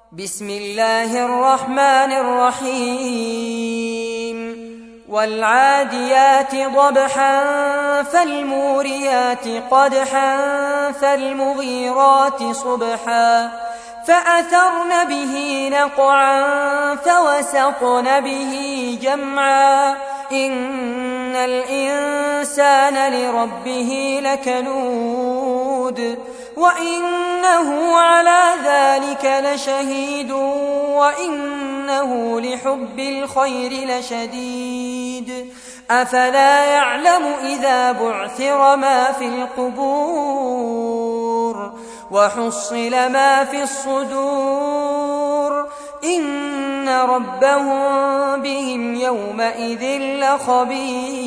بسم الله الرحمن الرحيم والعاديات ضبحا فالموريات قدحا فالمغيرات صبحا فأثرن به نقعا فوسطن به جمعا إن الإنسان لربه لكنود وإنه على ذلك لشهيد وإنه لحب الخير لشديد أفلا يعلم إذا بعثر ما في القبور وحصل ما في الصدور إن ربهم بهم يومئذ لخبير.